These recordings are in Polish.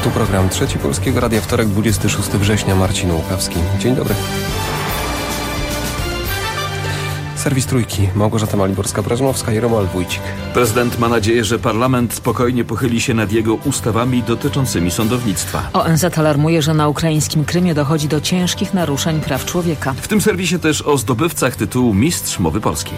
Tu program Trzeci Polskiego Radia, wtorek 26 września, Marcin Łukawski. Dzień dobry. Serwis Trójki, Małgorzata Maliborska-Brażmowska i Romuald Wójcik. Prezydent ma nadzieję, że parlament spokojnie pochyli się nad jego ustawami dotyczącymi sądownictwa. ONZ alarmuje, że na ukraińskim Krymie dochodzi do ciężkich naruszeń praw człowieka. W tym serwisie też o zdobywcach tytułu Mistrz Mowy Polskiej.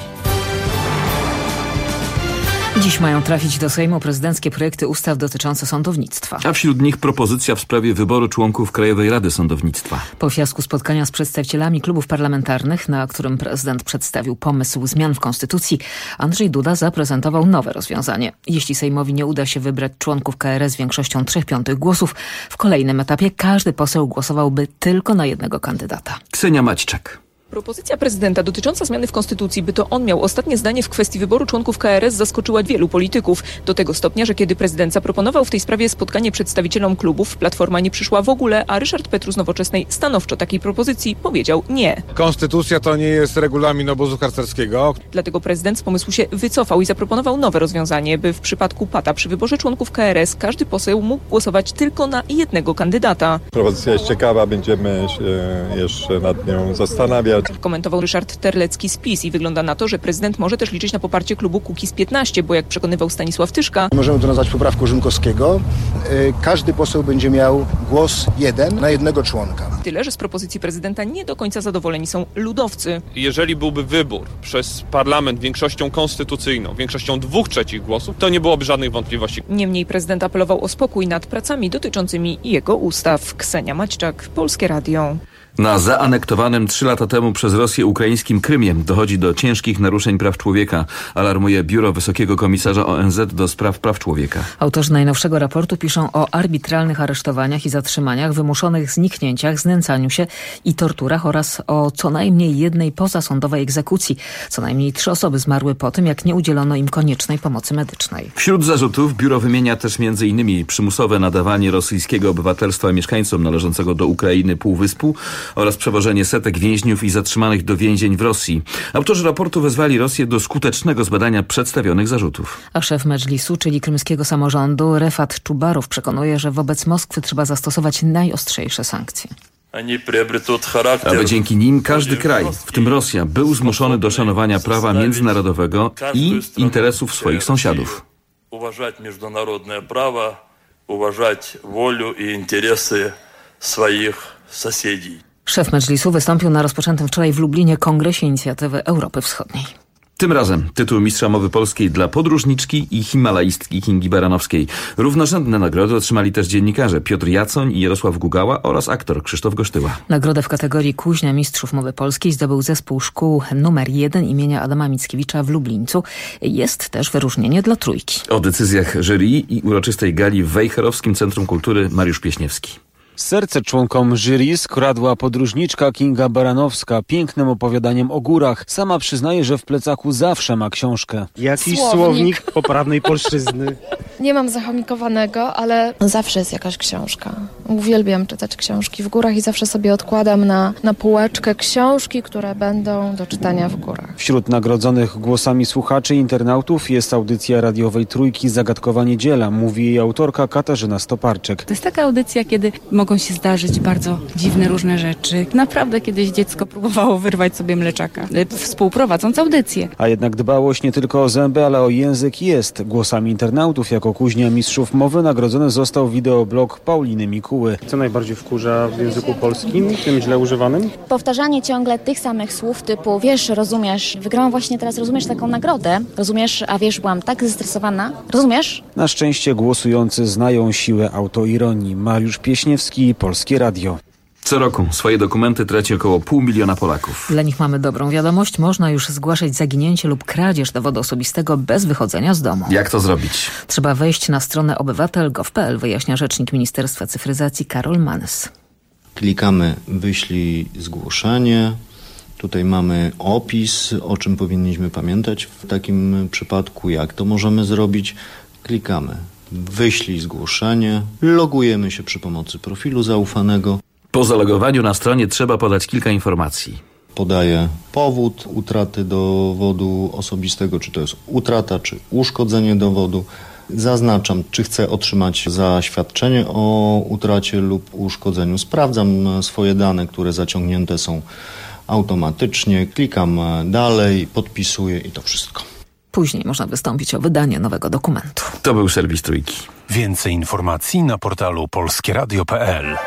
Dziś mają trafić do Sejmu prezydenckie projekty ustaw dotyczące sądownictwa. A wśród nich propozycja w sprawie wyboru członków Krajowej Rady Sądownictwa. Po fiasku spotkania z przedstawicielami klubów parlamentarnych, na którym prezydent przedstawił pomysł zmian w Konstytucji, Andrzej Duda zaprezentował nowe rozwiązanie. Jeśli Sejmowi nie uda się wybrać członków KRS większością 3/5 głosów, w kolejnym etapie każdy poseł głosowałby tylko na jednego kandydata. Ksenia Maćczak. Propozycja prezydenta dotycząca zmiany w Konstytucji, by to on miał ostatnie zdanie w kwestii wyboru członków KRS, zaskoczyła wielu polityków. Do tego stopnia, że kiedy prezydent zaproponował w tej sprawie spotkanie przedstawicielom klubów, Platforma nie przyszła w ogóle, a Ryszard Petru z Nowoczesnej stanowczo takiej propozycji powiedział nie. Konstytucja to nie jest regulamin obozu harcerskiego. Dlatego prezydent z pomysłu się wycofał i zaproponował nowe rozwiązanie, by w przypadku pata przy wyborze członków KRS każdy poseł mógł głosować tylko na jednego kandydata. Propozycja jest ciekawa, będziemy się jeszcze nad nią zastanawiać. Komentował Ryszard Terlecki z PiS i wygląda na to, że prezydent może też liczyć na poparcie klubu Kukiz15, bo jak przekonywał Stanisław Tyszka, możemy to nazwać poprawką Rzymkowskiego. Każdy poseł będzie miał głos jeden na jednego członka. Tyle, że z propozycji prezydenta nie do końca zadowoleni są ludowcy. Jeżeli byłby wybór przez parlament większością konstytucyjną, większością 2/3 głosów, to nie byłoby żadnych wątpliwości. Niemniej prezydent apelował o spokój nad pracami dotyczącymi jego ustaw. Ksenia Maćczak, Polskie Radio. Na zaanektowanym 3 lata temu przez Rosję ukraińskim Krymie dochodzi do ciężkich naruszeń praw człowieka, alarmuje Biuro Wysokiego Komisarza ONZ do spraw praw człowieka. Autorzy najnowszego raportu piszą o arbitralnych aresztowaniach i zatrzymaniach, wymuszonych zniknięciach, znęcaniu się i torturach oraz o co najmniej jednej pozasądowej egzekucji. Co najmniej 3 osoby zmarły po tym, jak nie udzielono im koniecznej pomocy medycznej. Wśród zarzutów biuro wymienia też m.in. przymusowe nadawanie rosyjskiego obywatelstwa mieszkańcom należącego do Ukrainy Półwyspu oraz przewożenie setek więźniów i zatrzymanych do więzień w Rosji. Autorzy raportu wezwali Rosję do skutecznego zbadania przedstawionych zarzutów. A szef Medżlisu, czyli krymskiego samorządu, Refat Czubarow, przekonuje, że wobec Moskwy trzeba zastosować najostrzejsze sankcje. Aby dzięki nim każdy kraj, w tym Rosja, był zmuszony do szanowania prawa międzynarodowego i interesów swoich sąsiadów. Uważać międzynarodowe prawo, uważać wolę i interesy swoich sąsiadów. Szef Medżlisu wystąpił na rozpoczętym wczoraj w Lublinie Kongresie Inicjatywy Europy Wschodniej. Tym razem tytuł Mistrza Mowy Polskiej dla podróżniczki i himalaistki Kingi Baranowskiej. Równorzędne nagrody otrzymali też dziennikarze Piotr Jacoń i Jarosław Gugała oraz aktor Krzysztof Gosztyła. Nagrodę w kategorii Kuźnia Mistrzów Mowy Polskiej zdobył zespół szkół numer 1 imienia Adama Mickiewicza w Lublińcu. Jest też wyróżnienie dla Trójki. O decyzjach jury i uroczystej gali w Wejherowskim Centrum Kultury Mariusz Pieśniewski. Serce członkom jury skradła podróżniczka Kinga Baranowska pięknym opowiadaniem o górach. Sama przyznaje, że w plecaku zawsze ma książkę. Jakiś słownik poprawnej polszczyzny. Nie mam zachomikowanego, ale zawsze jest jakaś książka. Uwielbiam czytać książki w górach i zawsze sobie odkładam na półeczkę książki, które będą do czytania w górach. Wśród nagrodzonych głosami słuchaczy i internautów jest audycja radiowej Trójki Zagadkowa Niedziela, mówi jej autorka Katarzyna Stoparczyk. To jest taka audycja, kiedy mogą się zdarzyć bardzo dziwne różne rzeczy. Naprawdę kiedyś dziecko próbowało wyrwać sobie mleczaka, współprowadząc audycję. A jednak dbałość nie tylko o zęby, ale o język jest. Głosami internautów jako kuźnia mistrzów mowy nagrodzony został wideoblog Pauliny Mikuły. Co najbardziej wkurza w języku polskim, tym źle używanym? Powtarzanie ciągle tych samych słów typu wiesz, rozumiesz, wygrałam właśnie teraz, rozumiesz, taką nagrodę, rozumiesz, a wiesz, byłam tak zestresowana, rozumiesz? Na szczęście głosujący znają siłę autoironii. Mariusz Pieśniewski, Polskie Radio. Co roku swoje dokumenty traci około 500 000 Polaków. Dla nich mamy dobrą wiadomość. Można już zgłaszać zaginięcie lub kradzież dowodu osobistego bez wychodzenia z domu. Jak to zrobić? Trzeba wejść na stronę obywatel.gov.pl, wyjaśnia rzecznik Ministerstwa Cyfryzacji Karol Manys. Klikamy wyślij zgłoszenie. Tutaj mamy opis, o czym powinniśmy pamiętać w takim przypadku, jak to możemy zrobić. Klikamy wyślij zgłoszenie, logujemy się przy pomocy profilu zaufanego. Po zalogowaniu na stronie trzeba podać kilka informacji. Podaję powód utraty dowodu osobistego, czy to jest utrata, czy uszkodzenie dowodu. Zaznaczam, czy chcę otrzymać zaświadczenie o utracie lub uszkodzeniu. Sprawdzam swoje dane, które zaciągnięte są automatycznie. Klikam dalej, podpisuję i to wszystko. Później można wystąpić o wydanie nowego dokumentu. To był serwis Trójki. Więcej informacji na portalu polskieradio.pl.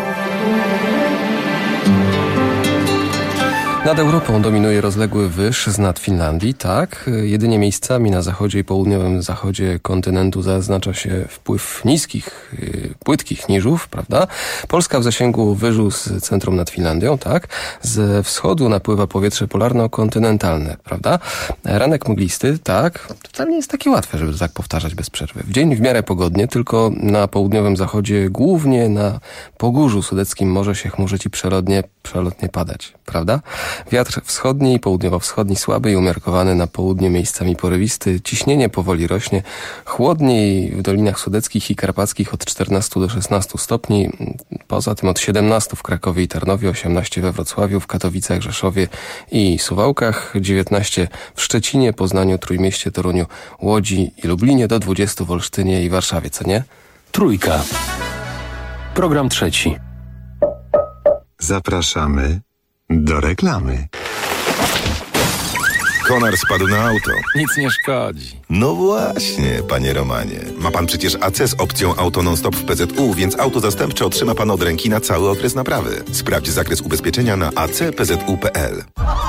Nad Europą dominuje rozległy wyż z nad Finlandii, tak. Jedynie miejscami na zachodzie i południowym zachodzie kontynentu zaznacza się wpływ niskich, płytkich niżów, prawda? Polska w zasięgu wyżu z centrum nad Finlandią, tak. Ze wschodu napływa powietrze polarno-kontynentalne, prawda? Ranek mglisty, tak. To wcale nie jest takie łatwe, żeby tak powtarzać bez przerwy. W dzień w miarę pogodnie, tylko na południowym zachodzie, głównie na Pogórzu Sudeckim może się chmurzyć i przelotnie padać, prawda? Wiatr wschodni i południowo-wschodni słaby i umiarkowany, na południu miejscami porywisty. Ciśnienie powoli rośnie. Chłodniej w dolinach sudeckich i karpackich od 14 do 16 stopni. Poza tym od 17 w Krakowie i Tarnowie, 18 we Wrocławiu, w Katowicach, Rzeszowie i Suwałkach, 19 w Szczecinie, Poznaniu, Trójmieście, Toruniu, Łodzi i Lublinie, do 20 w Olsztynie i Warszawie, co nie? Trójka. Program trzeci. Zapraszamy do reklamy. Konar spadł na auto. Nic nie szkodzi. No właśnie, panie Romanie. Ma pan przecież AC z opcją Auto Non-Stop w PZU, więc auto zastępcze otrzyma pan od ręki na cały okres naprawy. Sprawdź zakres ubezpieczenia na acpzu.pl.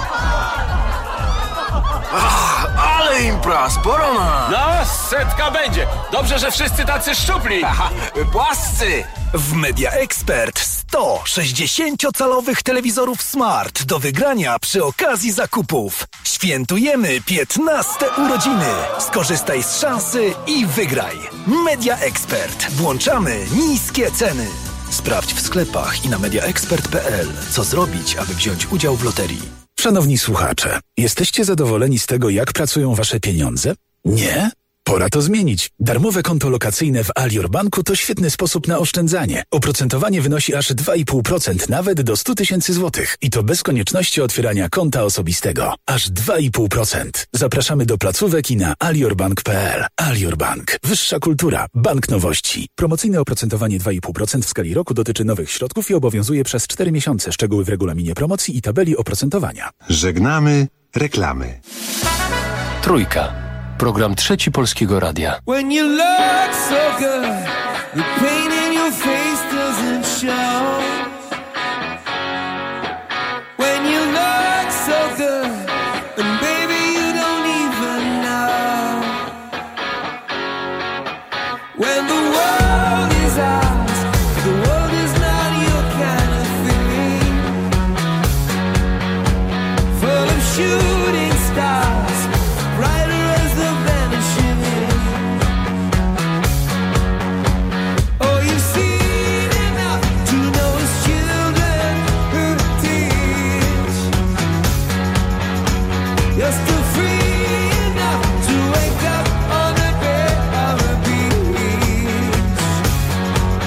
Ale impra, sporo ma. No, 100 będzie. Dobrze, że wszyscy tacy szczupli. Aha, płascy. W Media Expert 100 60-calowych telewizorów smart do wygrania przy okazji zakupów. Świętujemy 15 urodziny. Skorzystaj z szansy i wygraj. Media Expert. Włączamy niskie ceny. Sprawdź w sklepach i na mediaexpert.pl, co zrobić, aby wziąć udział w loterii. Szanowni słuchacze, jesteście zadowoleni z tego, jak pracują wasze pieniądze? Nie? Pora to zmienić. Darmowe konto lokacyjne w Alior Banku to świetny sposób na oszczędzanie. Oprocentowanie wynosi aż 2,5%, nawet do 100 000 złotych. I to bez konieczności otwierania konta osobistego. Aż 2,5%. Zapraszamy do placówek i na aliorbank.pl. Alior Bank. Wyższa kultura. Bank nowości. Promocyjne oprocentowanie 2,5% w skali roku dotyczy nowych środków i obowiązuje przez 4 miesiące. Szczegóły w regulaminie promocji i tabeli oprocentowania. Żegnamy reklamy. Trójka. Program trzeci Polskiego Radia. When you look so good, the pain in your face doesn't show. When you look so good, and baby you don't even know. When the world is ours, the world is not your kind of thing. Full of shooting stars, brighter as the vanishing. Oh, you've seen enough to know it's children who teach. You're still free enough to wake up on the bed of a beach.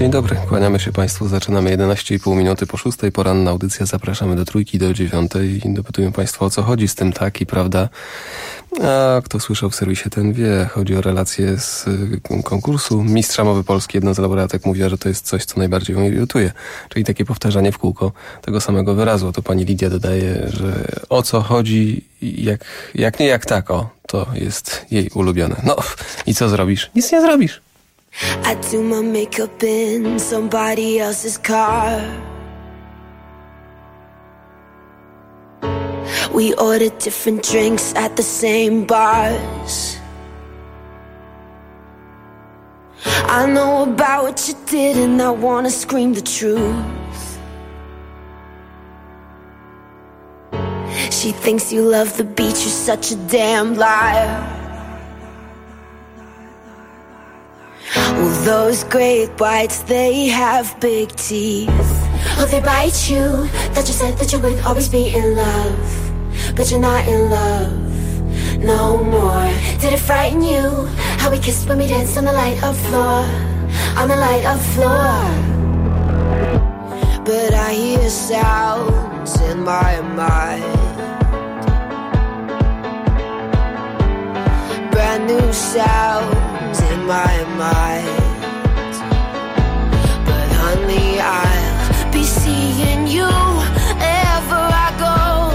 Dzień dobry, kłaniamy się Państwu. Zaczynamy 11,5 minuty po 6. Poranna audycja. Zapraszamy do 3 do 9 i dopytują Państwo, o co chodzi z tym tak i prawda. A kto słyszał w serwisie, ten wie. Chodzi o relacje z konkursu Mistrza Mowy Polskiej. Jedna z laureatek mówiła, że to jest coś, co najbardziej ją irytuje. Czyli takie powtarzanie w kółko tego samego wyrazu. To pani Lidia dodaje, że o co chodzi, jak nie jak tak, to jest jej ulubione. No i co zrobisz? Nic nie zrobisz. I do my makeup in somebody else's car. We order different drinks at the same bars. I know about what you did and I wanna scream the truth. She thinks you love the beach, you're such a damn liar. Well, those great whites, they have big teeth. Oh, they bite you. That you said that you would always be in love, but you're not in love no more. Did it frighten you how we kissed when we danced on the light of floor, on the light of floor? But I hear sounds in my mind, brand new sounds in my mind. But honey, I'll be seeing you wherever I go.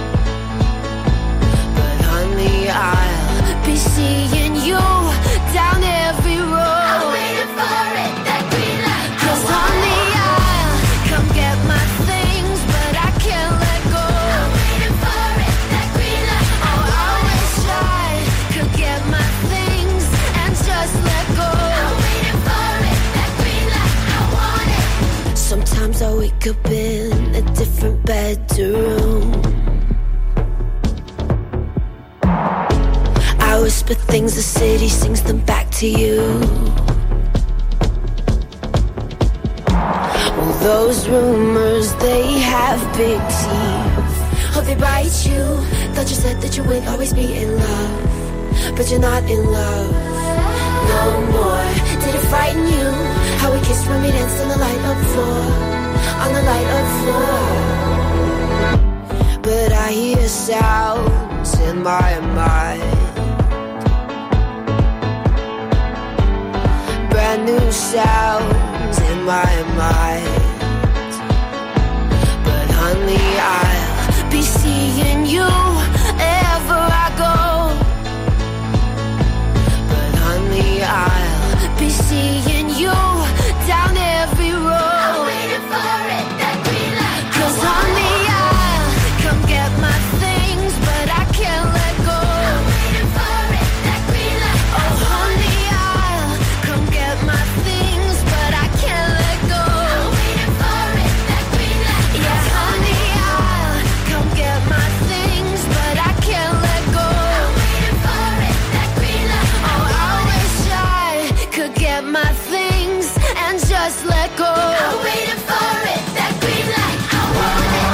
But honey, I'll be seeing you down every road. I'm waiting for it, that green light. 'Cause honey, I'll come get my things, but I can't let go. I'm waiting for it, that green light. Oh, I wish I could get my things and just let go. I'm waiting for it, that green light. I want it. Sometimes I wake up in a different bedroom. I whisper things, the city sings them back to you. Well, those rumors, they have big teeth. Oh, they bite you. Thought you said that you would always be in love, but you're not in love no more. Did it frighten you how we kissed when we danced on the light of floor, on the light of floor? But I hear sounds in my mind, brand new sounds in my mind. But honey, I'll be seeing you wherever I go. But honey, I'll be seeing you down every road. I'm waiting for it, that green light. 'Cause honey, I'll come get my things, but I can't let go. I'm waiting for it, that green light. Oh honey, I'll come get my things, but I can't let go. I'm waiting for it, that green light. Yeah, honey, I'll come get my things, but I can't let go. I'm waiting for it, that green light. Oh, I wish I could get my things and just let go. I'm waiting for it, that green light. I want it.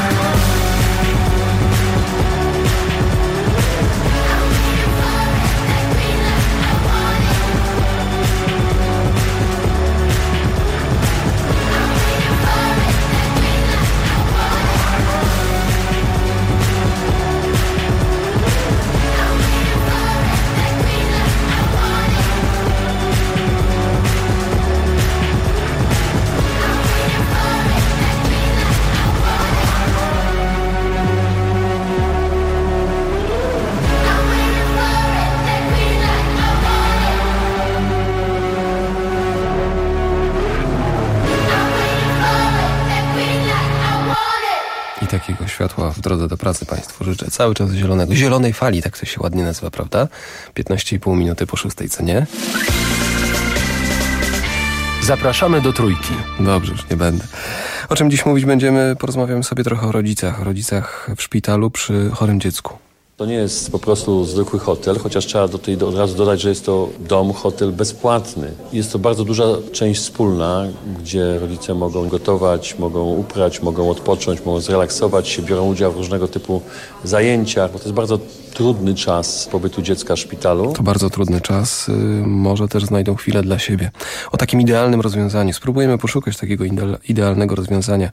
Takiego światła w drodze do pracy Państwu życzę. Cały czas zielonej fali, tak to się ładnie nazywa, prawda? 15,5 minuty po 6, co nie? Zapraszamy do Trójki. Dobrze, już nie będę. O czym dziś mówić będziemy? Porozmawiamy sobie trochę o rodzicach. O rodzicach w szpitalu przy chorym dziecku. To nie jest po prostu zwykły hotel, chociaż trzeba od razu dodać, że jest to dom, hotel bezpłatny. Jest to bardzo duża część wspólna, gdzie rodzice mogą gotować, mogą uprać, mogą odpocząć, mogą zrelaksować się, biorą udział w różnego typu zajęciach, bo to jest bardzo trudny czas pobytu dziecka w szpitalu. To bardzo trudny czas. Może też znajdą chwilę dla siebie. O takim idealnym rozwiązaniu. Spróbujemy poszukać takiego idealnego rozwiązania.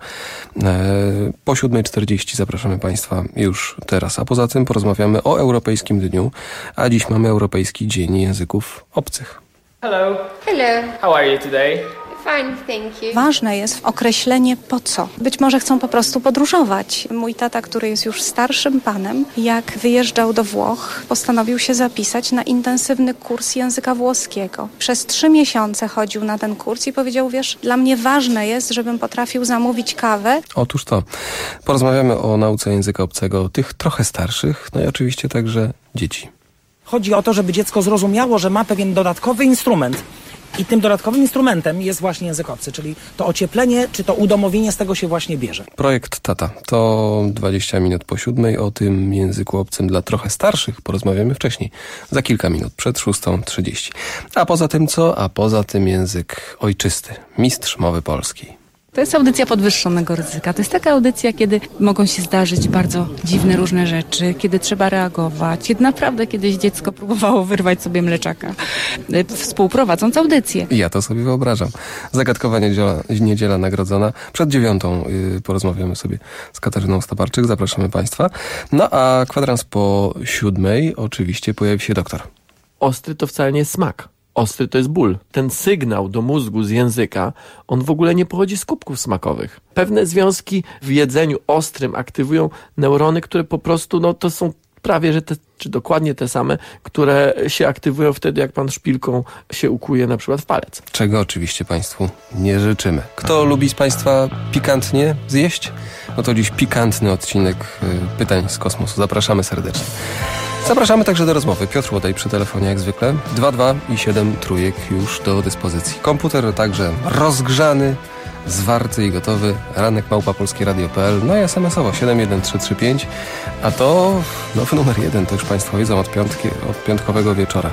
Po 7:40 zapraszamy Państwa już teraz. A poza tym porozmawiamy o Europejskim Dniu, a dziś mamy Europejski Dzień Języków Obcych. Hello. Hello. How are you today? Fine, thank you. Ważne jest określenie po co. Być może chcą po prostu podróżować. Mój tata, który jest już starszym panem, jak wyjeżdżał do Włoch, postanowił się zapisać na intensywny kurs języka włoskiego. Przez 3 miesiące chodził na ten kurs i powiedział, wiesz, dla mnie ważne jest, żebym potrafił zamówić kawę. Otóż to. Porozmawiamy o nauce języka obcego tych trochę starszych, no i oczywiście także dzieci. Chodzi o to, żeby dziecko zrozumiało, że ma pewien dodatkowy instrument. I tym dodatkowym instrumentem jest właśnie język obcy, czyli to ocieplenie, czy to udomowienie z tego się właśnie bierze. Projekt Tata to 20 minut po 7. O tym języku obcym dla trochę starszych porozmawiamy wcześniej, za kilka minut, przed 6:30. A poza tym co? A poza tym język ojczysty, mistrz mowy polskiej. To jest audycja podwyższonego ryzyka. To jest taka audycja, kiedy mogą się zdarzyć bardzo dziwne różne rzeczy, kiedy trzeba reagować. Kiedy naprawdę kiedyś dziecko próbowało wyrwać sobie mleczaka, współprowadząc audycję. Ja to sobie wyobrażam. Zagadkowa niedziela nagrodzona. Przed 9:00 porozmawiamy sobie z Katarzyną Stabarczyk. Zapraszamy Państwa. No a kwadrans po 7:00 oczywiście pojawi się doktor. Ostry to wcale nie jest smak. Ostry to jest ból. Ten sygnał do mózgu z języka, on w ogóle nie pochodzi z kubków smakowych. Pewne związki w jedzeniu ostrym aktywują neurony, które po prostu, no to są prawie, że czy dokładnie te same, które się aktywują wtedy, jak pan szpilką się ukłuje na przykład w palec. Czego oczywiście Państwu nie życzymy. Kto lubi z Państwa pikantnie zjeść? No to dziś pikantny odcinek pytań z kosmosu. Zapraszamy serdecznie. Zapraszamy także do rozmowy. Piotr Łodej przy telefonie jak zwykle. 22 i 7 trójek już do dyspozycji. Komputer także rozgrzany, zwarty i gotowy. ranek@polskieradio.pl. No i SMS-owo 71335. A to nowy numer 1, to już Państwo wiedzą od piątkowego wieczora.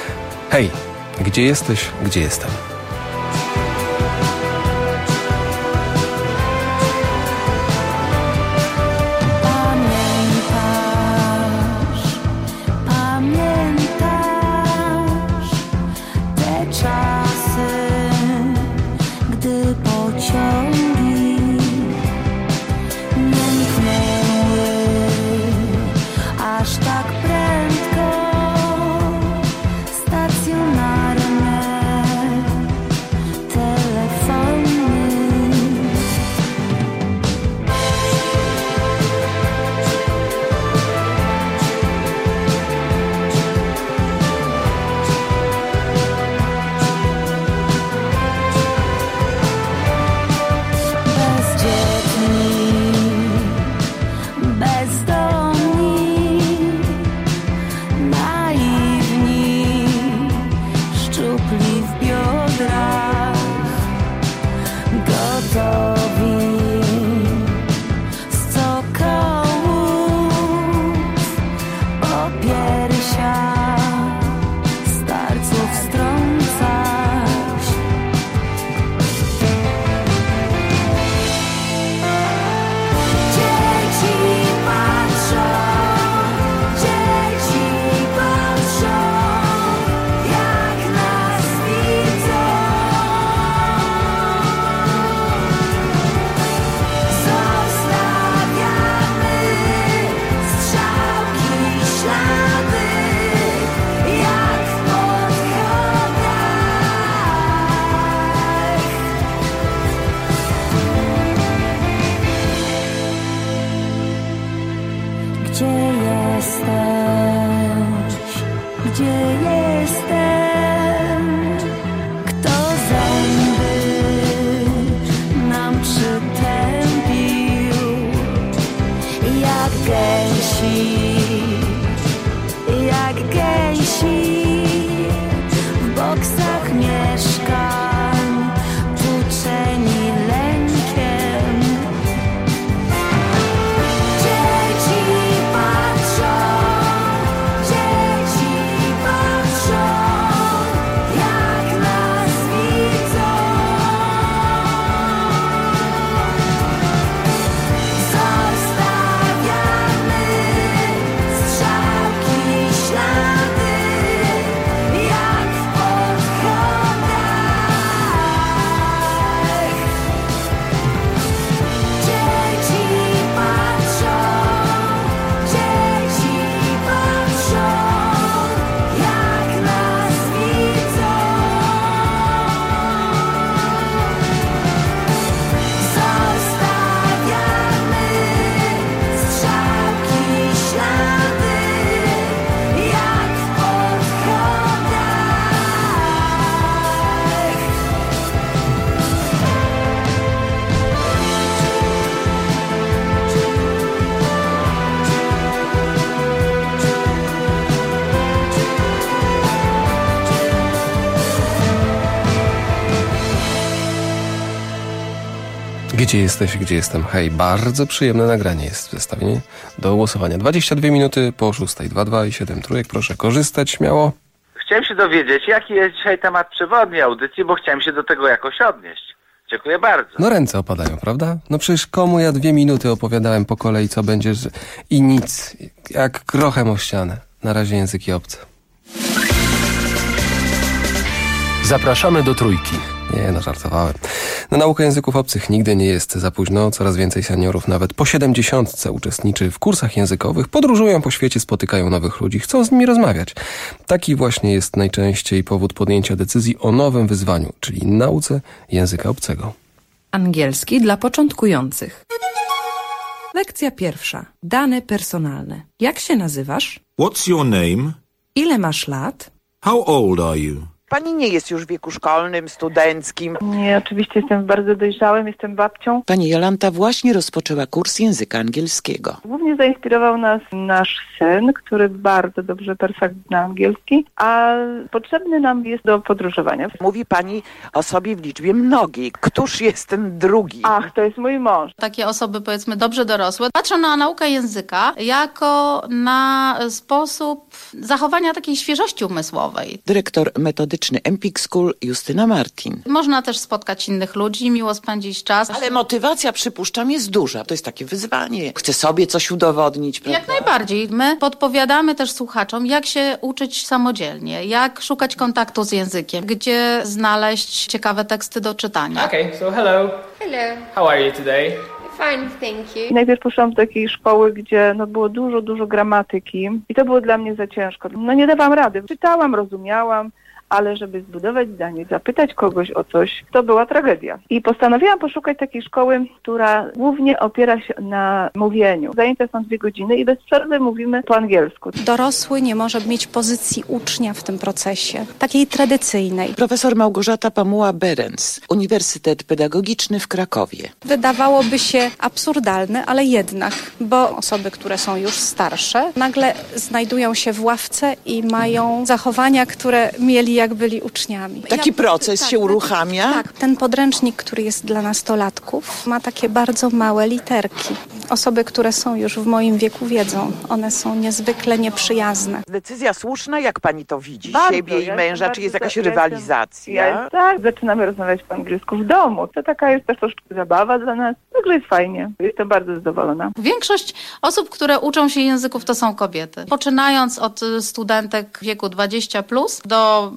Hej, gdzie jesteś? Gdzie jestem? Dzieci patrzą Gdzie jesteś, gdzie jestem? Hej, bardzo przyjemne nagranie jest w zestawieniu do głosowania. 22 minuty po 6, 2 i 7 trójek. Proszę korzystać śmiało. Chciałem się dowiedzieć, jaki jest dzisiaj temat przewodni audycji, bo chciałem się do tego jakoś odnieść. Dziękuję bardzo. No ręce opadają, prawda? No przecież komu ja 2 minuty opowiadałem po kolei, co będzie i nic. Jak grochem o ścianę. Na razie języki obce. Zapraszamy do Trójki. Nie, no żartowałem. Na naukę języków obcych nigdy nie jest za późno. Coraz więcej seniorów nawet po 70 uczestniczy w kursach językowych, podróżują po świecie, spotykają nowych ludzi, chcą z nimi rozmawiać. Taki właśnie jest najczęściej powód podjęcia decyzji o nowym wyzwaniu, czyli nauce języka obcego. Angielski dla początkujących. Lekcja pierwsza. Dane personalne. Jak się nazywasz? What's your name? Ile masz lat? How old are you? Pani nie jest już w wieku szkolnym, studenckim. Nie, oczywiście jestem bardzo dojrzałym, jestem babcią. Pani Jolanta właśnie rozpoczęła kurs języka angielskiego. Głównie zainspirował nas nasz syn, który bardzo dobrze, perfektnie zna angielski, a potrzebny nam jest do podróżowania. Mówi pani o sobie w liczbie mnogiej. Któż jest ten drugi? Ach, to jest mój mąż. Takie osoby, powiedzmy, dobrze dorosłe, patrzą na naukę języka jako na sposób zachowania takiej świeżości umysłowej. Dyrektor metodyczny Empik School Justyna Martin. Można też spotkać innych ludzi, miło spędzić czas. Ale motywacja, przypuszczam, jest duża. To jest takie wyzwanie. Chcę sobie coś udowodnić, prawda? Jak najbardziej. My podpowiadamy też słuchaczom, jak się uczyć samodzielnie, jak szukać kontaktu z językiem, gdzie znaleźć ciekawe teksty do czytania. Okay, so hello. Hello. How are you today? Fine, thank you. Najpierw poszłam do takiej szkoły, gdzie było dużo gramatyki i to było dla mnie za ciężko. Nie dawałam rady. Czytałam, rozumiałam, ale żeby zbudować zdanie, zapytać kogoś o coś, to była tragedia. I postanowiłam poszukać takiej szkoły, która głównie opiera się na mówieniu. Zajęcia są 2 godziny i bez przerwy mówimy po angielsku. Dorosły nie może mieć pozycji ucznia w tym procesie, takiej tradycyjnej. Profesor Małgorzata Pamuła-Berens, Uniwersytet Pedagogiczny w Krakowie. Wydawałoby się absurdalne, ale jednak, bo osoby, które są już starsze, nagle znajdują się w ławce i mają zachowania, które mieli jak byli uczniami. Taki proces się uruchamia? Tak, ten podręcznik, który jest dla nastolatków, ma takie bardzo małe literki. Osoby, które są już w moim wieku, wiedzą, one są niezwykle nieprzyjazne. Decyzja słuszna, jak pani to widzi? Bardzo, Siebie i męża, czy jest jakaś rywalizacja? Tak, zaczynamy rozmawiać po angielsku w domu. To taka jest też troszkę zabawa dla nas. Także jest fajnie. Jestem bardzo zadowolona. Większość osób, które uczą się języków, to są kobiety. Poczynając od studentek w wieku 20+ do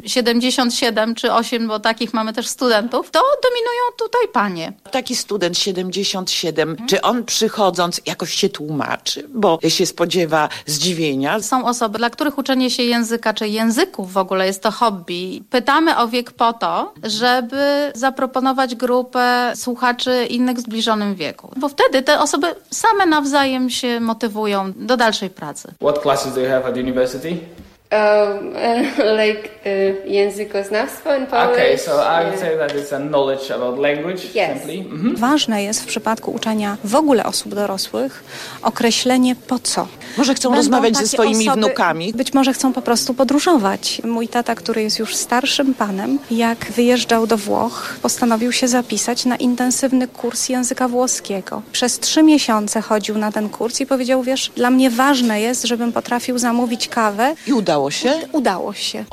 77 czy 8, bo takich mamy też studentów, to dominują tutaj panie. Taki student 77, czy on przychodząc jakoś się tłumaczy, bo się spodziewa zdziwienia? Są osoby, dla których uczenie się języka czy języków w ogóle jest to hobby. Pytamy o wiek po to, żeby zaproponować grupę słuchaczy innych w zbliżonym wieku. Bo wtedy te osoby same nawzajem się motywują do dalszej pracy. What classes do you have at university? Językoznawstwo and Polish. Okay, so I would say that it's a knowledge about language, simply. Ważne jest w przypadku uczenia w ogóle osób dorosłych określenie po co. Może chcą rozmawiać ze swoimi wnukami? Być może chcą po prostu podróżować. Mój tata, który jest już starszym panem, jak wyjeżdżał do Włoch, postanowił się zapisać na intensywny kurs języka włoskiego. Przez 3 miesiące chodził na ten kurs i powiedział, wiesz, dla mnie ważne jest, żebym potrafił zamówić kawę. I udało się? Udało się.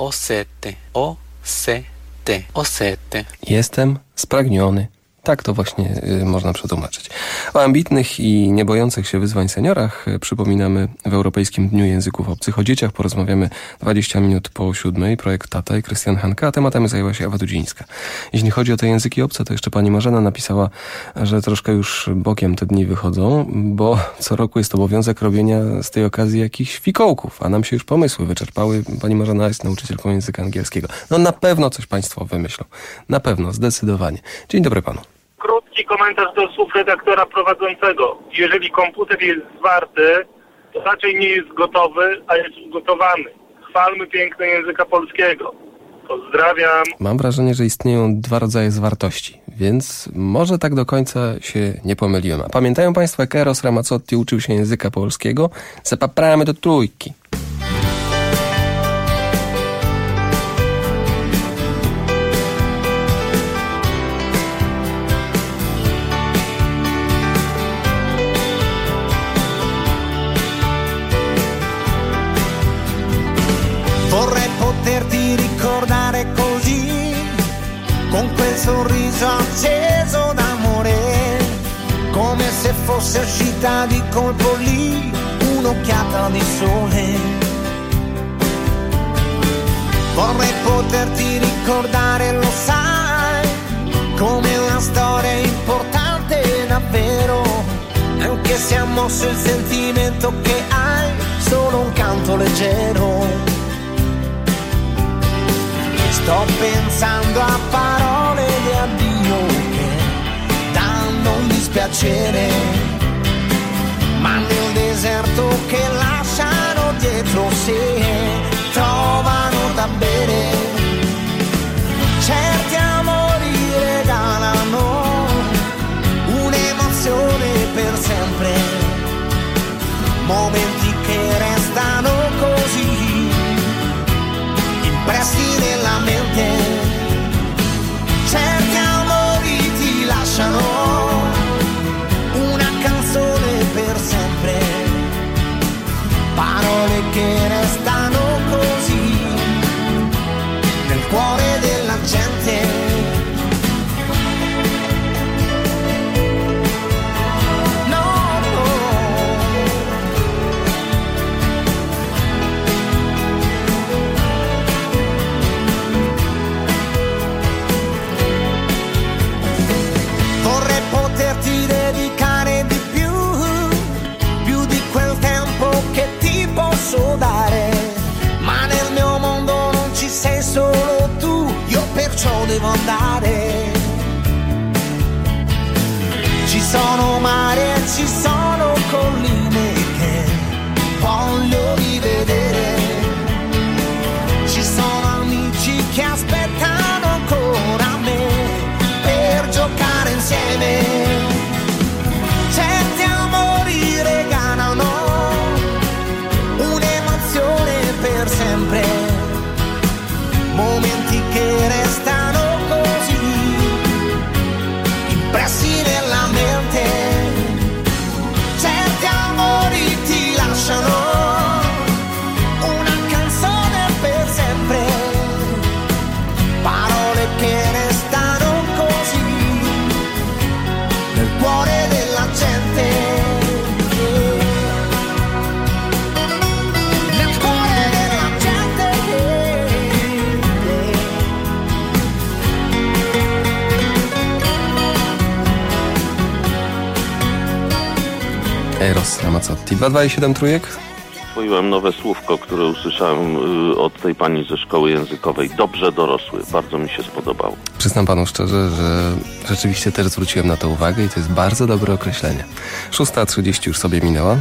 Osete. Jestem spragniony. Tak to właśnie można przetłumaczyć. O ambitnych i nie bojących się wyzwań seniorach przypominamy w Europejskim Dniu Języków Obcych. O dzieciach porozmawiamy 20 minut po 7. Projekt Tata i Krystian Hanka, a tematem zajęła się Ewa Dudzińska. Jeśli chodzi o te języki obce, to jeszcze pani Marzena napisała, że troszkę już bokiem te dni wychodzą, bo co roku jest obowiązek robienia z tej okazji jakichś fikołków, a nam się już pomysły wyczerpały. Pani Marzena jest nauczycielką języka angielskiego. No na pewno coś państwo wymyślą. Na pewno, zdecydowanie. Dzień dobry panu. Krótki komentarz do słów redaktora prowadzącego. Jeżeli komputer jest zwarty, to raczej nie jest gotowy, a jest ugotowany. Chwalmy piękno języka polskiego. Pozdrawiam. Mam wrażenie, że istnieją 2 rodzaje zwartości, więc może tak do końca się nie pomyliłem. A pamiętają państwo, jak Eros Ramazzotti uczył się języka polskiego? Zapraszamy do Trójki. sorriso acceso d'amore, come se fosse uscita di colpo lì un'occhiata di sole. Vorrei poterti ricordare, lo sai, come una storia importante davvero, anche se ha mosso il sentimento che hai, solo un canto leggero. Sto pensando a parole di addio che danno un dispiacere, ma nel deserto che lasciano dietro sé trovano da bere. Certi amori regalano un'emozione per sempre, momenti che restano così impressi nella mente. Certi amori ti lasciano una canzone per sempre, parole che restano così nel cuore della gente. Poterti dedicare di più di quel tempo che ti posso dare, ma nel mio mondo non ci sei solo tu, io perciò devo andare. Ci sono mari e ci sono colline che voglio rivedere, ci sono amici che aspettano ancora me per giocare insieme. Certi amori regalano un'emozione per sempre, momenti che restano così impressi nella mente. Certi amori ti lasciano una canzone per sempre, parole che restano così nel cuore della gente. Nel cuore della gente. Eros Ramazzotti. 227 trójek. Uswoiłem nowe słówko, które usłyszałem od tej pani ze szkoły językowej. Dobrze dorosły. Bardzo mi się spodobało. Przyznam panu szczerze, że rzeczywiście też zwróciłem na to uwagę i to jest bardzo dobre określenie. 6:30 już sobie minęła.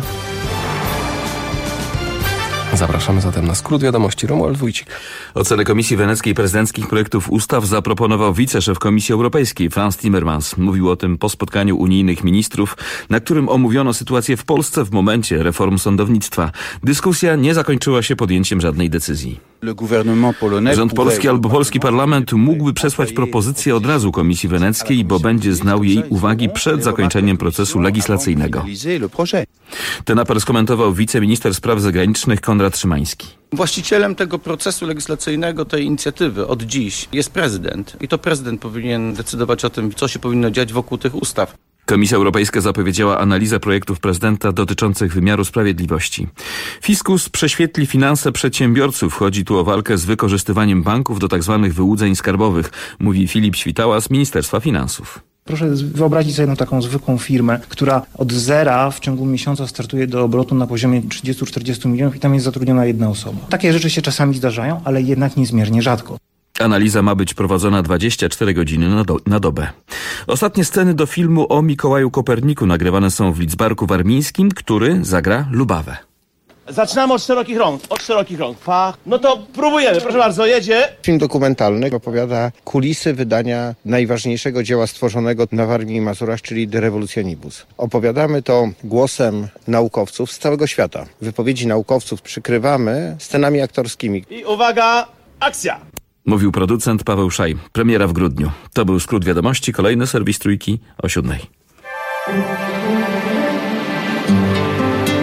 Zapraszamy zatem na skrót wiadomości. Romuald Wójcik. Ocenę Komisji Weneckiej prezydenckich projektów ustaw zaproponował wiceszef Komisji Europejskiej Frans Timmermans. Mówił o tym po spotkaniu unijnych ministrów, na którym omówiono sytuację w Polsce w momencie reform sądownictwa. Dyskusja nie zakończyła się podjęciem żadnej decyzji. Rząd polski albo polski parlament mógłby przesłać propozycję od razu Komisji Weneckiej, bo będzie znał jej uwagi przed zakończeniem procesu legislacyjnego. Ten apel skomentował wiceminister spraw zagranicznych Konrad Szymański. Właścicielem tego procesu legislacyjnego, tej inicjatywy od dziś jest prezydent i to prezydent powinien decydować o tym, co się powinno dziać wokół tych ustaw. Komisja Europejska zapowiedziała analizę projektów prezydenta dotyczących wymiaru sprawiedliwości. Fiskus prześwietli finanse przedsiębiorców. Chodzi tu o walkę z wykorzystywaniem banków do tzw. wyłudzeń skarbowych, mówi Filip Świtała z Ministerstwa Finansów. Proszę wyobrazić sobie taką zwykłą firmę, która od zera w ciągu miesiąca startuje do obrotu na poziomie 30-40 milionów i tam jest zatrudniona jedna osoba. Takie rzeczy się czasami zdarzają, ale jednak niezmiernie rzadko. Analiza ma być prowadzona 24 godziny na dobę. Ostatnie sceny do filmu o Mikołaju Koperniku nagrywane są w Lidzbarku Warmińskim, który zagra Lubawę. Zaczynamy od szerokich rąk. No to próbujemy, proszę bardzo, jedzie. Film dokumentalny opowiada kulisy wydania najważniejszego dzieła stworzonego na Warmii i Mazurach, czyli De Revolutionibus. Opowiadamy to głosem naukowców z całego świata. Wypowiedzi naukowców przykrywamy scenami aktorskimi. I uwaga, akcja! Mówił producent Paweł Szaj. Premiera w grudniu. To był skrót wiadomości. Kolejny serwis Trójki o 7:00.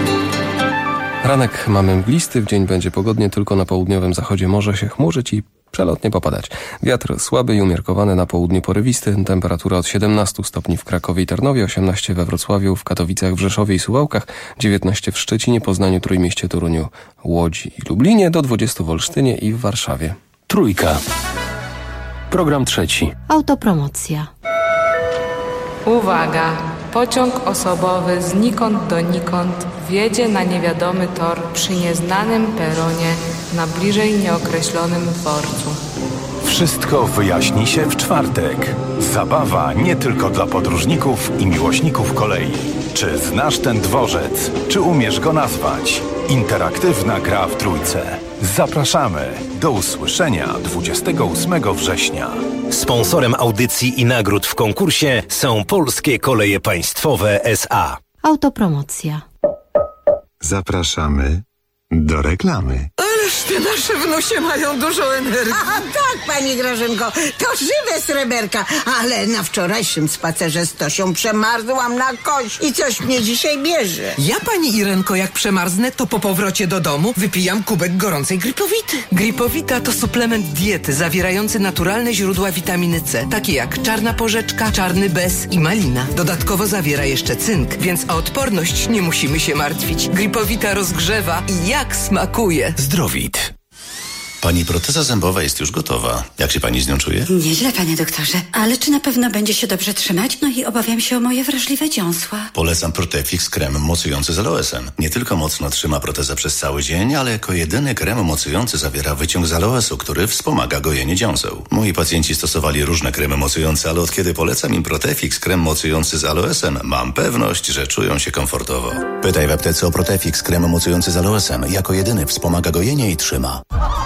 Ranek mamy mglisty, w dzień będzie pogodnie, tylko na południowym zachodzie może się chmurzyć i Przelotnie popadać. Wiatr słaby i umiarkowany, na południu porywisty. Temperatura od 17 stopni w Krakowie i Tarnowie, 18 we Wrocławiu, w Katowicach, w Rzeszowie i Suwałkach, 19 w Szczecinie, Poznaniu, Trójmieście, Toruniu, Łodzi i Lublinie, do 20 w Olsztynie i w Warszawie. Trójka. Program trzeci. Autopromocja. Uwaga! Pociąg osobowy znikąd donikąd wjedzie na niewiadomy tor przy nieznanym peronie na bliżej nieokreślonym dworcu. Wszystko wyjaśni się w czwartek. Zabawa nie tylko dla podróżników i miłośników kolei. Czy znasz ten dworzec? Czy umiesz go nazwać? Interaktywna gra w Trójce. Zapraszamy. Do usłyszenia 28 września. Sponsorem audycji i nagród w konkursie są Polskie Koleje Państwowe S.A. Autopromocja. Zapraszamy do reklamy. Ależ te nasze wnusie mają dużo energii. A tak, pani Grażynko, to żywe sreberka, ale na wczorajszym spacerze z Tosią przemarzłam na kość i coś mnie dzisiaj bierze. Ja, pani Irenko, jak przemarznę, to po powrocie do domu wypijam kubek gorącej Gripowity. Gripowita to suplement diety zawierający naturalne źródła witaminy C, takie jak czarna porzeczka, czarny bez i malina. Dodatkowo zawiera jeszcze cynk, więc o odporność nie musimy się martwić. Gripowita rozgrzewa i jak smakuje. Zdrowit. Pani proteza zębowa jest już gotowa. Jak się pani z nią czuje? Nieźle, panie doktorze. Ale czy na pewno będzie się dobrze trzymać? No i obawiam się o moje wrażliwe dziąsła. Polecam Protefix krem mocujący z aloesem. Nie tylko mocno trzyma protezę przez cały dzień, ale jako jedyny krem mocujący zawiera wyciąg z aloesu, który wspomaga gojenie dziąseł. Moi pacjenci stosowali różne kremy mocujące, ale od kiedy polecam im Protefix krem mocujący z aloesem, mam pewność, że czują się komfortowo. Pytaj w aptece o Protefix krem mocujący z aloesem. Jako jedyny wspomaga gojenie i trzyma.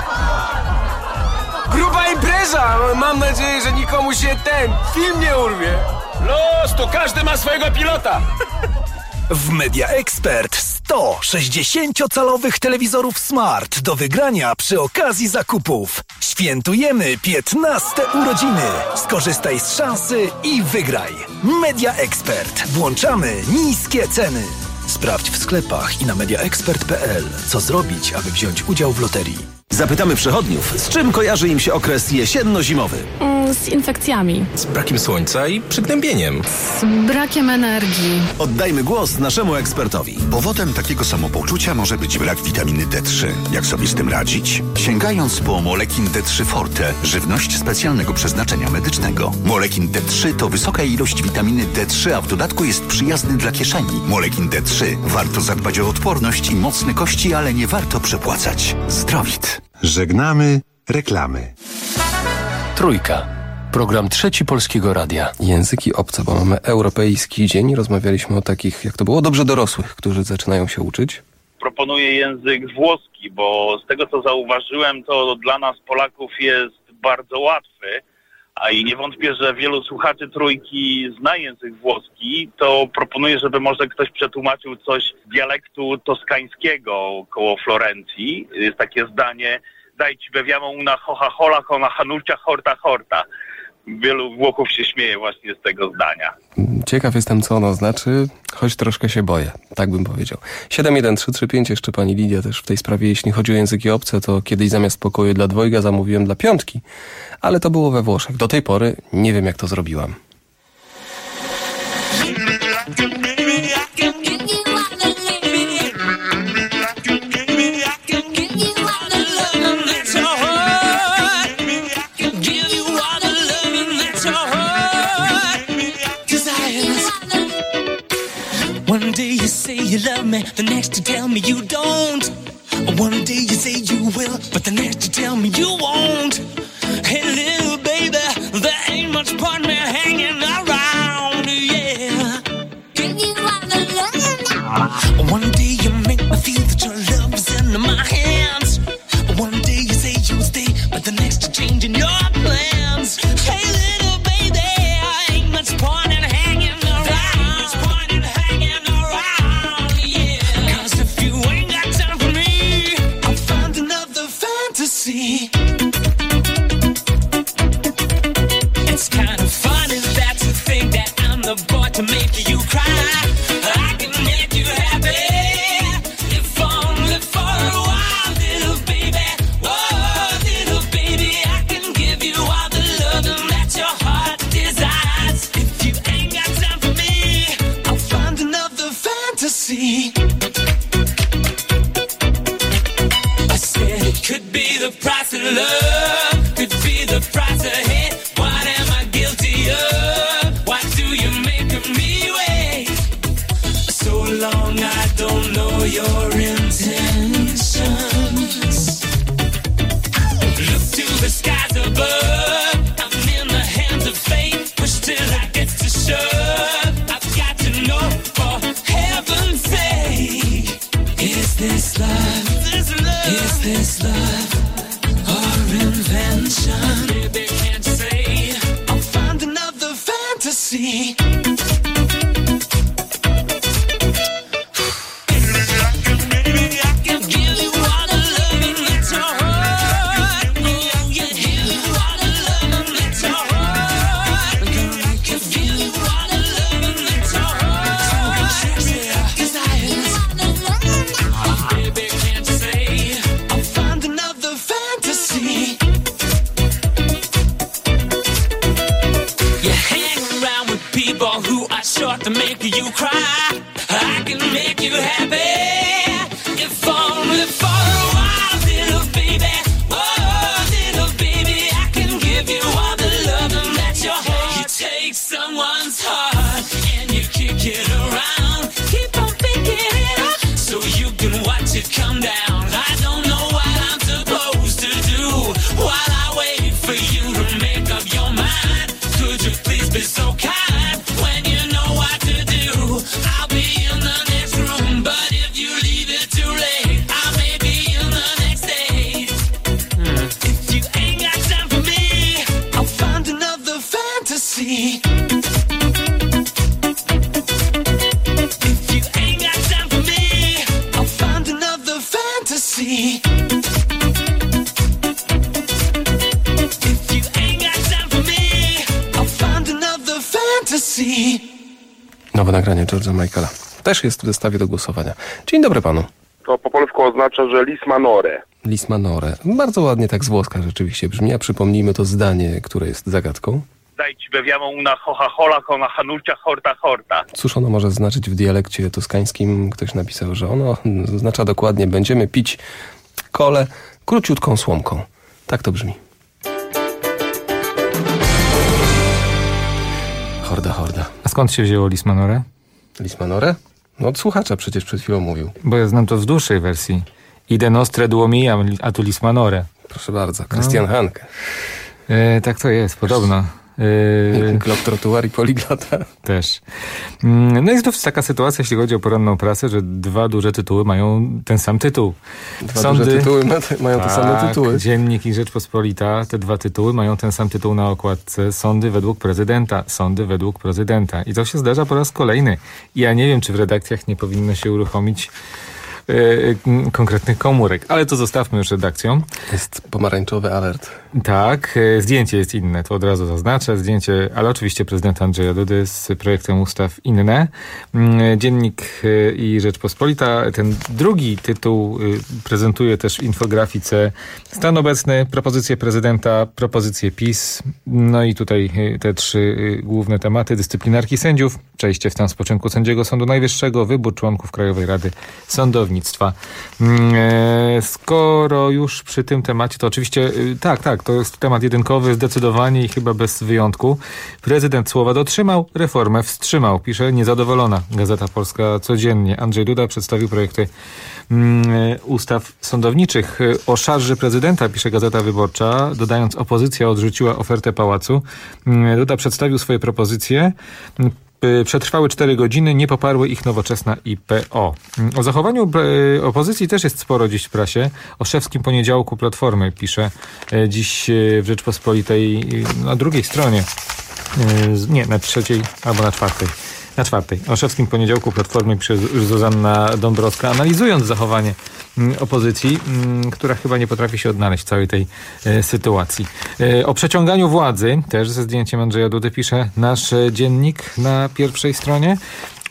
Gruba impreza! Mam nadzieję, że nikomu się ten film nie urwie. Los, to każdy ma swojego pilota. W Media Expert 100 60-calowych telewizorów Smart do wygrania przy okazji zakupów. Świętujemy 15 urodziny. Skorzystaj z szansy i wygraj. Media Expert. Włączamy niskie ceny. Sprawdź w sklepach i na mediaexpert.pl, co zrobić, aby wziąć udział w loterii. Zapytamy przechodniów, z czym kojarzy im się okres jesienno-zimowy? Z infekcjami. Z brakiem słońca i przygnębieniem. Z brakiem energii. Oddajmy głos naszemu ekspertowi. Powodem takiego samopoczucia może być brak witaminy D3. Jak sobie z tym radzić? Sięgając po Molekin D3 Forte, żywność specjalnego przeznaczenia medycznego. Molekin D3 to wysoka ilość witaminy D3, a w dodatku jest przyjazny dla kieszeni. Molekin D3. Warto zadbać o odporność i mocne kości, ale nie warto przepłacać. Zdrowit. Żegnamy reklamy. Trójka. Program trzeci Polskiego Radia. Języki obce, bo mamy Europejski Dzień. Rozmawialiśmy o takich, jak to było, dobrze dorosłych, którzy zaczynają się uczyć. Proponuję język włoski, bo z tego co zauważyłem, to dla nas Polaków jest bardzo łatwy. A i nie wątpię, że wielu słuchaczy Trójki zna język włoski, to proponuję, żeby może ktoś przetłumaczył coś z dialektu toskańskiego koło Florencji. Jest takie zdanie: daj ci bewiamo una hoja hola con hanucia horta horta. Wielu Włochów się śmieje właśnie z tego zdania. Ciekaw jestem, co ono znaczy, choć troszkę się boję, tak bym powiedział. 71335, jeszcze pani Lidia też w tej sprawie, jeśli chodzi o języki obce, to kiedyś zamiast pokoju dla dwojga zamówiłem dla piątki, ale to było we Włoszech. Do tej pory nie wiem, jak to zrobiłam. One day you say you love me, the next you tell me you don't. One day you say you will, but the next you tell me you won't. Hey little baby, there ain't much point me hanging around, yeah. One day you make me feel that your love is in my hands. One day you say you'll stay, but the next you're changing your plans. Hey little baby, ain't much point in hanging around. It's kind of funny that you think that I'm the boy to make you cry. I can make you happy if only for a while. Could be the price of love, could be the price of hate. What am I guilty of? Why do you make me wait so long? I don't know your intentions. Look to the skies above. I'm in the hands of fate. Push till I get to shove. I've got to know for heaven's sake. Is this love? Is this love or invention? Baby, can't you say I'll find another fantasy? To make you cry, I can make you happy, if only for a while, little baby. Oh, little baby, I can give you all the love that your heart. You take someone's heart and you kick it around, keep on picking it up so you can watch it come down. I don't know what I'm supposed to do while I wait for you to make up your mind. Could you please be so kind? I'll be in the next room, but if you leave it too late, I may be in the next day. If you ain't got time for me, I'll find another fantasy. If you ain't got time for me, I'll find another fantasy. If you ain't got time for me, I'll find another fantasy. Nowe nagranie George'a Michaela. Też jest w zestawie do głosowania. Dzień dobry panu. To po polsku oznacza, że lis manore. Lis manore. Bardzo ładnie tak z włoska rzeczywiście brzmi, a przypomnijmy to zdanie, które jest zagadką. Daj ci bewiamo una hocha hola, kona hanucia horta horta. Cóż ono może znaczyć w dialekcie toskańskim? Ktoś napisał, że ono oznacza dokładnie będziemy pić kolę króciutką słomką. Tak to brzmi. Horda, horda. A skąd się wzięło lis manore? Lis manore? No od słuchacza przecież przed chwilą mówił. Bo ja znam to w dłuższej wersji. Ide nostre duomijam, a tu lis manore. Proszę bardzo, Christian Hanke. Tak to jest, podobno. Glob trotuar i poliglota. Też. No jest to taka sytuacja, jeśli chodzi o poranną prasę, że dwa duże tytuły mają ten sam tytuł. Duże tytuły mają te same tytuły. Dziennik i Rzeczpospolita, te dwa tytuły mają ten sam tytuł na okładce. Sądy według prezydenta. Sądy według prezydenta. I to się zdarza po raz kolejny. I ja nie wiem, czy w redakcjach nie powinno się uruchomić konkretnych komórek. Ale to zostawmy już redakcją. Jest pomarańczowy alert. Tak, zdjęcie jest inne, to od razu zaznaczę. Zdjęcie, ale oczywiście prezydenta Andrzeja Dudy z projektem ustaw inne. Dziennik i Rzeczpospolita. Ten drugi tytuł prezentuje też w infografice stan obecny, propozycje prezydenta, propozycje PiS. No i tutaj te trzy główne tematy. Dyscyplinarki sędziów, przejście w stan spoczynku sędziego Sądu Najwyższego, wybór członków Krajowej Rady Sądownictwa. Skoro już przy tym temacie, to oczywiście tak, to jest temat jedynkowy, zdecydowanie i chyba bez wyjątku. Prezydent słowa dotrzymał, reformę wstrzymał, pisze niezadowolona Gazeta Polska codziennie. Andrzej Duda przedstawił projekty ustaw sądowniczych. O szarży prezydenta pisze Gazeta Wyborcza, dodając opozycja odrzuciła ofertę pałacu. Duda przedstawił swoje propozycje. Przetrwały 4 godziny, nie poparły ich Nowoczesna i PO. O zachowaniu opozycji też jest sporo dziś w prasie. O szewskim poniedziałku Platformy pisze dziś w Rzeczpospolitej na drugiej stronie. Nie, na trzeciej albo na czwartej. Na czwartej. O szewskim poniedziałku Platformy pisze Zuzanna Dąbrowska, analizując zachowanie opozycji, która chyba nie potrafi się odnaleźć w całej tej sytuacji. O przeciąganiu władzy, też ze zdjęciem Andrzeja Dudy pisze nasz dziennik na pierwszej stronie.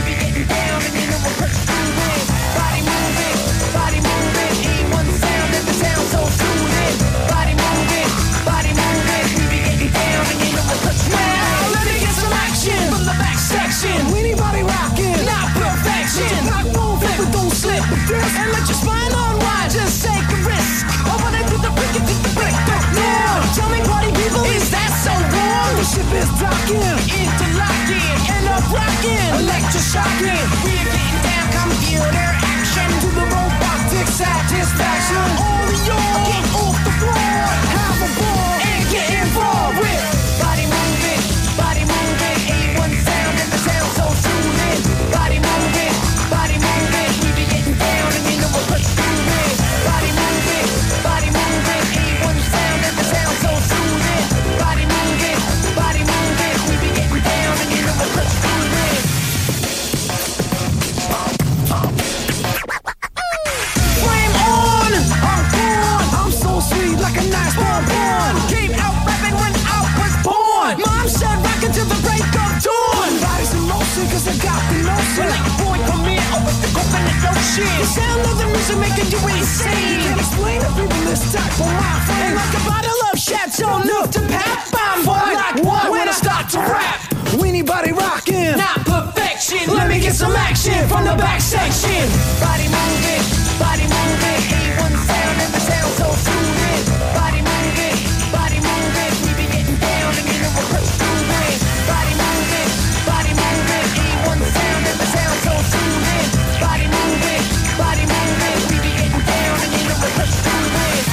is talking, interlocking, and up-rocking, electroshocking. We're getting down, computer action to the robotic satisfaction. All of yours, get off the floor, have a ball, and get involved with body moving, A1 sound and the sound so soothing. Body moving, we be getting down and you know we're pursuing. Body moving, A1 sound and the sound so soothing. Body moving, we be getting down and you know we're pursuing. Flame on, I'm born, I'm so sweet like a nice bonbon. Came out rapping when I was born. Mom said rockin' till the break of dawn. Body's in motion 'cause I got the notion. Like a boy come in, open the coconut ocean. The sound of the music making you insane. Can't explain the people this type of my frame. Like a bottle of Chateau Neuf to pap. I'm like what when I start to rap. Weenie body rockin', not perfection. Let me get some action from the back section. Body moving, A1 sound and the sound so soothing. Body moving, we be getting down and you know we're pursuing. Body moving, A1 sound and the sound so soothing. Body moving, we be getting down and you know we're pursuing.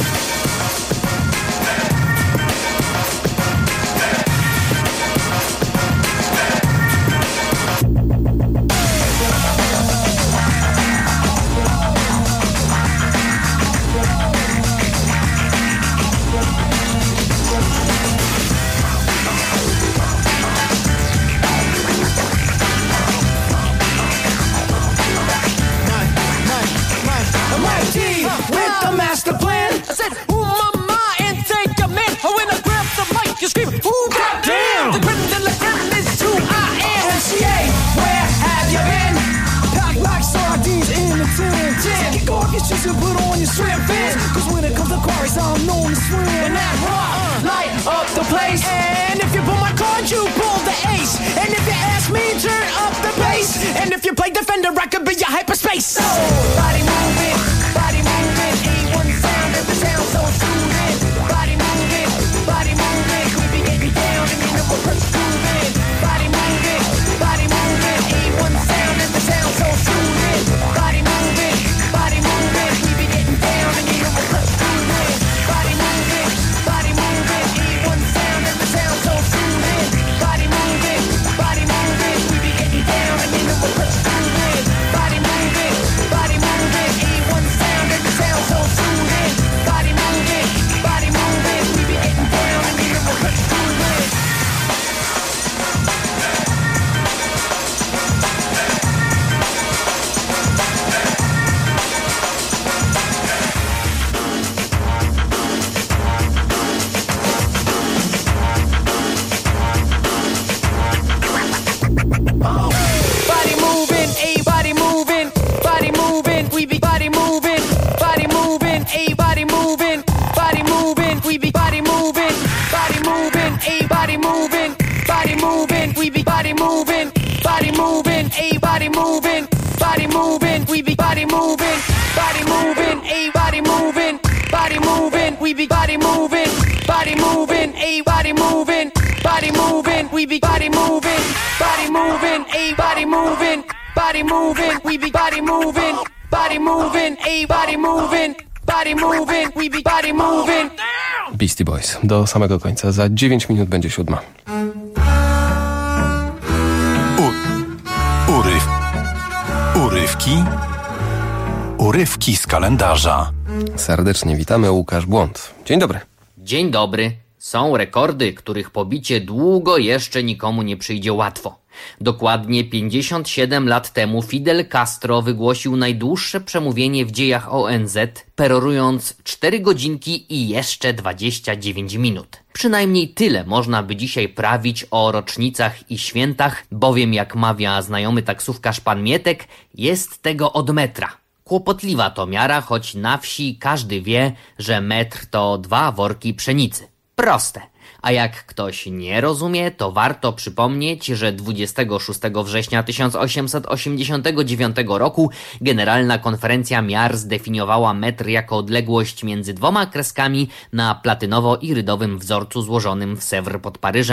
With the master plan, I said, ooh, mama, and take a man. Oh, when I grab the mic, you scream, ooh, goddamn. The creme de la creme is who I am. MCA, where have you been? Packed like sardines in a tin. Kick off your shoes and put on your shrimp fins. 'Cause when it comes to quarries, I'm known to swim. And that rock, light up the place. And if you pull my card, you pull the ace. And if you ask me, turn up the bass. And if you play defender, I could be your hyperspace. So, body moving, A1 sound and the sound so soothing. Body moving, we be getting down and you know we're pursuing. Body moving, A1 sound and the sound so soothing. Body moving, we be getting down and you know we're pursuing. Body moving, A1 sound and the sound so soothing. Body moving, we be getting down and you know we're pursuing. Body moving, A1 sound and the sound so soothing. Body moving, we be getting down and you know we're pursuing. Body moving, we be body moving, A body moving, we be body moving, A body moving, we be body moving, A body moving, we be body moving, A body moving, we be body moving, A body moving, we be body moving, A body moving, we be body moving, A body moving, we be body moving. Beastie Boys. Do samego końca. Za 9 minut będzie 7. Urywki z kalendarza. Serdecznie witamy, Łukasz Błąd. Dzień dobry. Dzień dobry. Są rekordy, których pobicie długo jeszcze nikomu nie przyjdzie łatwo. Dokładnie 57 lat temu Fidel Castro wygłosił najdłuższe przemówienie w dziejach ONZ, perorując 4 godzinki i jeszcze 29 minut. Przynajmniej tyle można by dzisiaj prawić o rocznicach i świętach, bowiem jak mawia znajomy taksówkarz pan Mietek, jest tego od metra. Kłopotliwa to miara, choć na wsi każdy wie, że metr to 2 worki pszenicy. Proste. A jak ktoś nie rozumie, to warto przypomnieć, że 26 września 1889 roku Generalna Konferencja Miar zdefiniowała metr jako odległość między 2 kreskami na platynowo-irydowym wzorcu złożonym w Sèvres pod Paryżem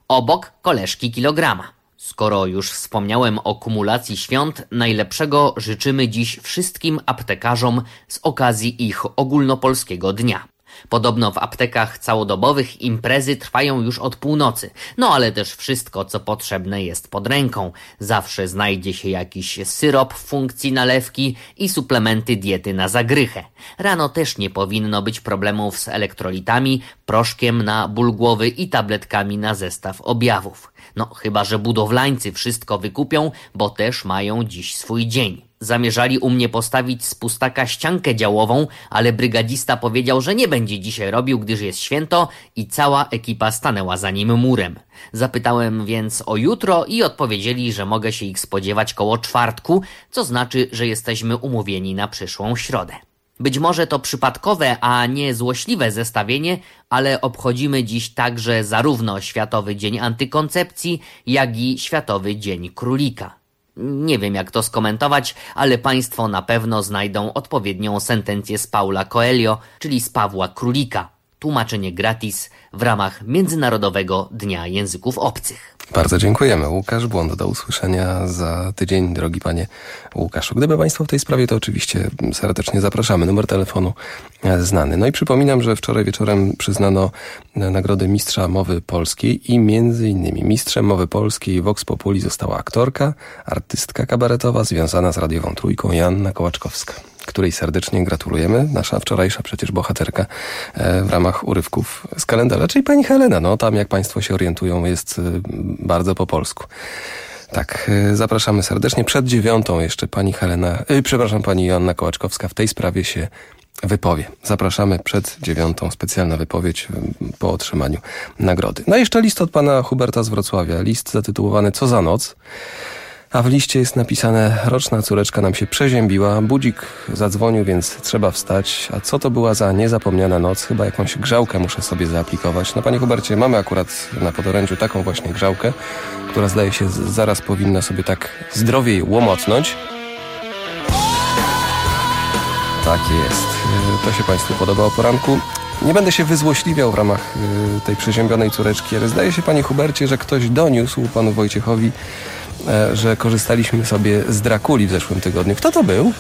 obok koleżki kilograma. Skoro już wspomniałem o kumulacji świąt, najlepszego życzymy dziś wszystkim aptekarzom z okazji ich ogólnopolskiego dnia. Podobno w aptekach całodobowych imprezy trwają już od północy, no ale też wszystko, co potrzebne jest pod ręką. Zawsze znajdzie się jakiś syrop w funkcji nalewki i suplementy diety na zagrychę. Rano też nie powinno być problemów z elektrolitami, proszkiem na ból głowy i tabletkami na zestaw objawów. No chyba że budowlańcy wszystko wykupią, bo też mają dziś swój dzień. Zamierzali u mnie postawić z pustaka ściankę działową, ale brygadzista powiedział, że nie będzie dzisiaj robił, gdyż jest święto i cała ekipa stanęła za nim murem. Zapytałem więc o jutro i odpowiedzieli, że mogę się ich spodziewać koło czwartku, co znaczy, że jesteśmy umówieni na przyszłą środę. Być może to przypadkowe, a nie złośliwe zestawienie, ale obchodzimy dziś także zarówno Światowy Dzień Antykoncepcji, jak i Światowy Dzień Królika. Nie wiem jak to skomentować, ale Państwo na pewno znajdą odpowiednią sentencję z Paula Coelho, czyli z Pawła Królika. Tłumaczenie gratis w ramach Międzynarodowego Dnia Języków Obcych. Bardzo dziękujemy. Łukasz Błąd, do usłyszenia za tydzień, drogi panie Łukaszu. Gdyby państwo w tej sprawie, to oczywiście serdecznie zapraszamy. Numer telefonu znany. No i przypominam, że wczoraj wieczorem przyznano nagrodę Mistrza Mowy Polskiej i między innymi mistrzem Mowy Polskiej Vox Populi została aktorka, artystka kabaretowa związana z Radiową Trójką Joanna Kołaczkowska, której serdecznie gratulujemy. Nasza wczorajsza przecież bohaterka w ramach urywków z kalendarza, czyli pani Helena. No tam, jak państwo się orientują, jest bardzo po polsku. Tak, zapraszamy serdecznie. Przed 9:00 jeszcze pani Joanna Kołaczkowska w tej sprawie się wypowie. Zapraszamy przed 9:00, specjalna wypowiedź po otrzymaniu nagrody. No i jeszcze list od pana Huberta z Wrocławia. List zatytułowany Co za noc? A w liście jest napisane: roczna córeczka nam się przeziębiła, budzik zadzwonił, więc trzeba wstać. A co to była za niezapomniana noc? Chyba jakąś grzałkę muszę sobie zaaplikować. No panie Hubercie, mamy akurat na podorędziu taką właśnie grzałkę, która zdaje się zaraz powinna sobie tak zdrowiej łomotnąć. Tak jest. To się państwu podoba o poranku. Nie będę się wyzłośliwiał w ramach tej przeziębionej córeczki, ale zdaje się, panie Hubercie, że ktoś doniósł panu Wojciechowi, że korzystaliśmy sobie z Drakuli w zeszłym tygodniu. Kto to był?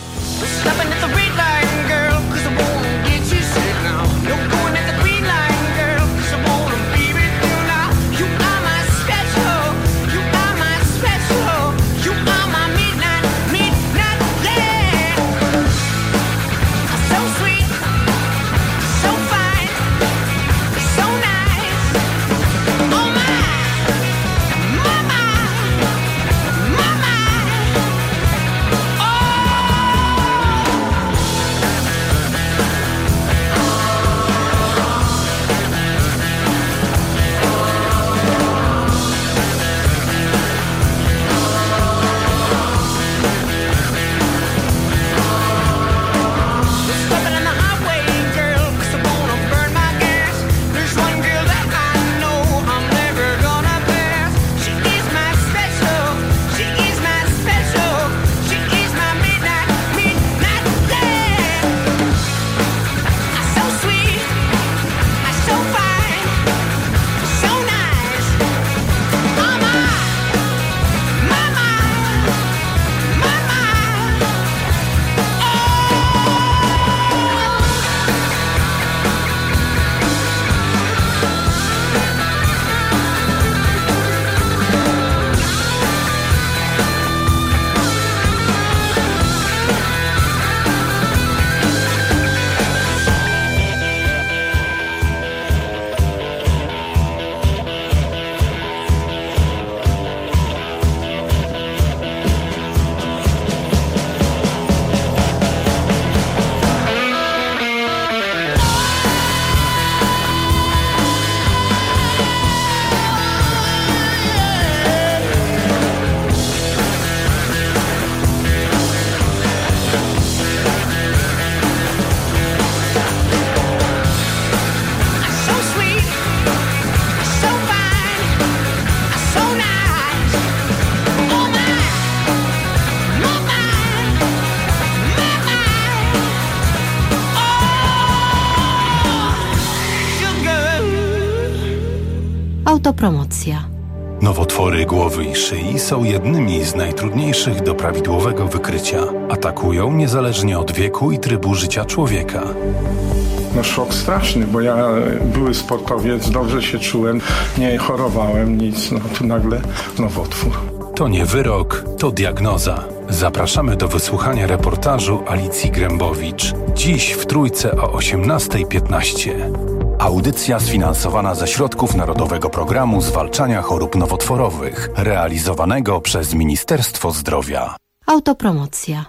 Autopromocja. Nowotwory głowy i szyi są jednymi z najtrudniejszych do prawidłowego wykrycia. Atakują niezależnie od wieku i trybu życia człowieka. No szok straszny, bo ja były sportowiec, dobrze się czułem, nie chorowałem, nic, no tu nagle nowotwór. To nie wyrok, to diagnoza. Zapraszamy do wysłuchania reportażu Alicji Grębowicz. Dziś w Trójce o 18:15. Audycja sfinansowana ze środków Narodowego Programu Zwalczania Chorób Nowotworowych, realizowanego przez Ministerstwo Zdrowia. Autopromocja.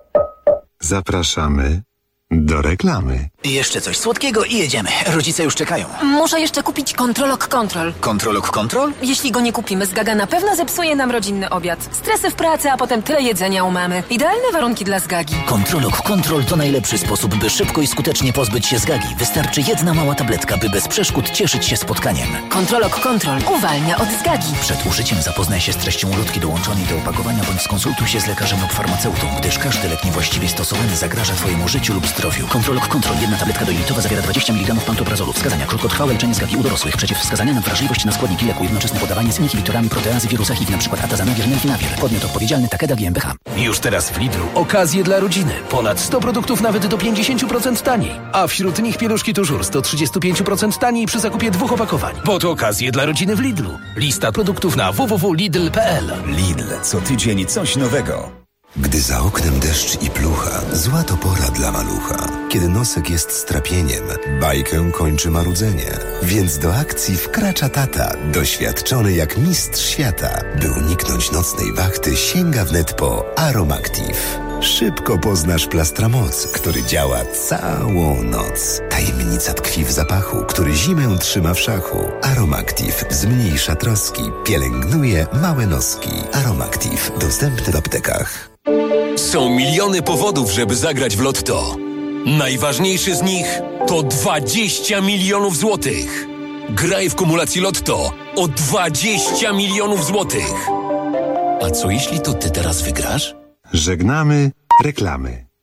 Zapraszamy do reklamy. Jeszcze coś słodkiego i jedziemy. Rodzice już czekają. Muszę jeszcze kupić Kontrolok Kontrol. Kontrolok Kontrol? Jeśli go nie kupimy, Zgaga na pewno zepsuje nam rodzinny obiad. Stresy w pracy, a potem tyle jedzenia u mamy. Idealne warunki dla Zgagi. Kontrolok Kontrol to najlepszy sposób, by szybko i skutecznie pozbyć się Zgagi. Wystarczy jedna mała tabletka, by bez przeszkód cieszyć się spotkaniem. Kontrolok Kontrol uwalnia od Zgagi. Przed użyciem zapoznaj się z treścią ulotki dołączonej do opakowania bądź skonsultuj się z lekarzem lub farmaceutą, gdyż każdy lek niewłaściwie stosowany zagraża Twojemu życiu lub zdrowiu. Kontrolok Kontrol. Jedna tabletka dojlitowa zawiera 20 mg pantoprazolu. Wskazania: krótkotrwałe leczenie Zgagi u dorosłych. Przeciwwskazania na wrażliwość na składniki leku. Jednoczesne podawanie z inhibitorami proteazy wirusa HIV, np. atazanawir, nelfinawir. Podmiot odpowiedzialny Takeda GmbH. Już teraz w Lidlu okazje dla rodziny. Ponad 100 produktów nawet do 50% taniej. A wśród nich pieluszki Tużur 135% taniej przy zakupie 2 opakowań. Bo to okazje dla rodziny w Lidlu. Lista produktów na www.lidl.pl. Lidl. Co tydzień coś nowego. Gdy za oknem deszcz i plucha, zła to pora dla malucha. Kiedy nosek jest strapieniem, bajkę kończy marudzenie. Więc do akcji wkracza tata, doświadczony jak mistrz świata. By uniknąć nocnej wachty, sięga wnet po Aromactive. Szybko poznasz Plastramoc, który działa całą noc. Tajemnica tkwi w zapachu, który zimę trzyma w szachu. Aromactive zmniejsza troski, pielęgnuje małe noski. Aromactive dostępny w aptekach. Są miliony powodów, żeby zagrać w Lotto. Najważniejszy z nich to 20 milionów złotych. Graj w kumulacji Lotto o 20 milionów złotych. A co jeśli to ty teraz wygrasz? Żegnamy reklamy.